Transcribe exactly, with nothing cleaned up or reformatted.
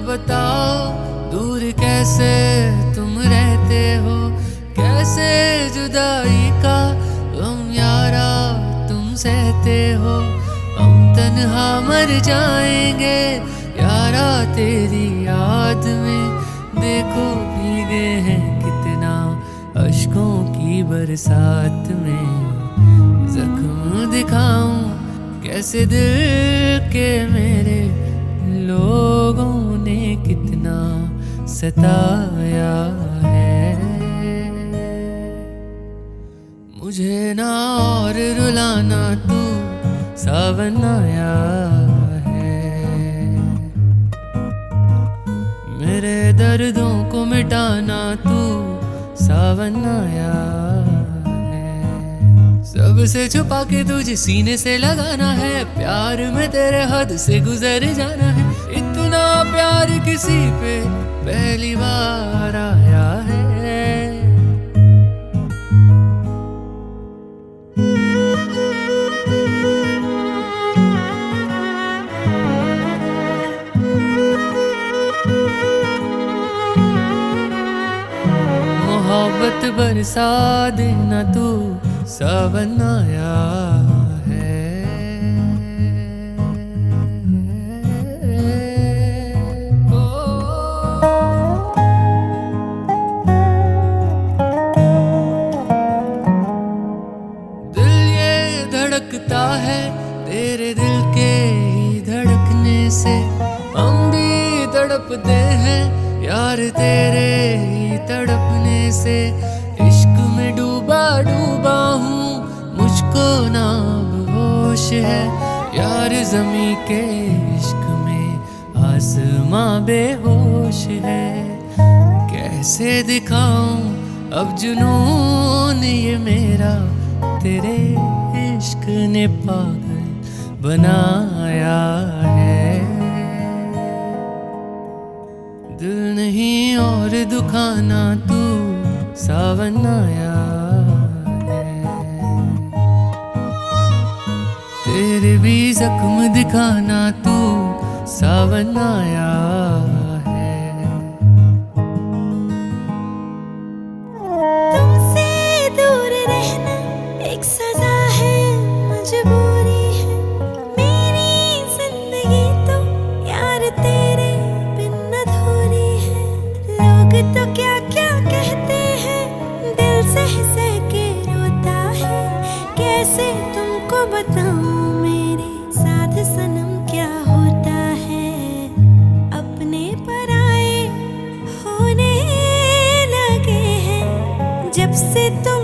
बताओ दूर कैसे तुम रहते हो, कैसे जुदाई का गम यारा तुम सहते हो। हम तन्हा मर जाएंगे यारा तेरी याद में, देखो भीगे हैं कितना अश्कों की बरसात में। जख्म दिखाऊं कैसे दिल के मेरे, लोगों ने कितना सताया है। मुझे ना और रुलाना तू सावन आया है, मेरे दर्दों को मिटाना तू सावन आया है। सबसे छुपा के तुझे सीने से लगाना है, प्यार में तेरे हद से गुजर जाना है। इतना प्यार किसी पे पहली बार आया है। मोहब्बत बरसा देना तू सावन आया है। ओ, दिल ये धड़कता है तेरे दिल के ही धड़कने से, हम भी तड़पते हैं यार तेरे ही तड़पने से। इश्क में डूबा डूबा हूँ, मुझको ना अब होश है यार, ज़मीं के इश्क में आसमां बेहोश है। कैसे दिखाऊं अब जुनून ये मेरा, तेरे इश्क ने पागल बनाया है। दिल नहीं और दुखाना तू सावन आया है, तेरे भी जख्म दिखाना तू सावन आया है। तुमसे दूर रहना एक सजा है, मजबूरी है मेरी जिंदगी तो यार तेरे बिन अधूरी है। लोग तो क्या क्या कहते हैं, दिल सह सह के रोता है। कैसे तुमको बताऊं मेरे साथ सनम क्या होता है। अपने पराए होने लगे हैं जब से तुम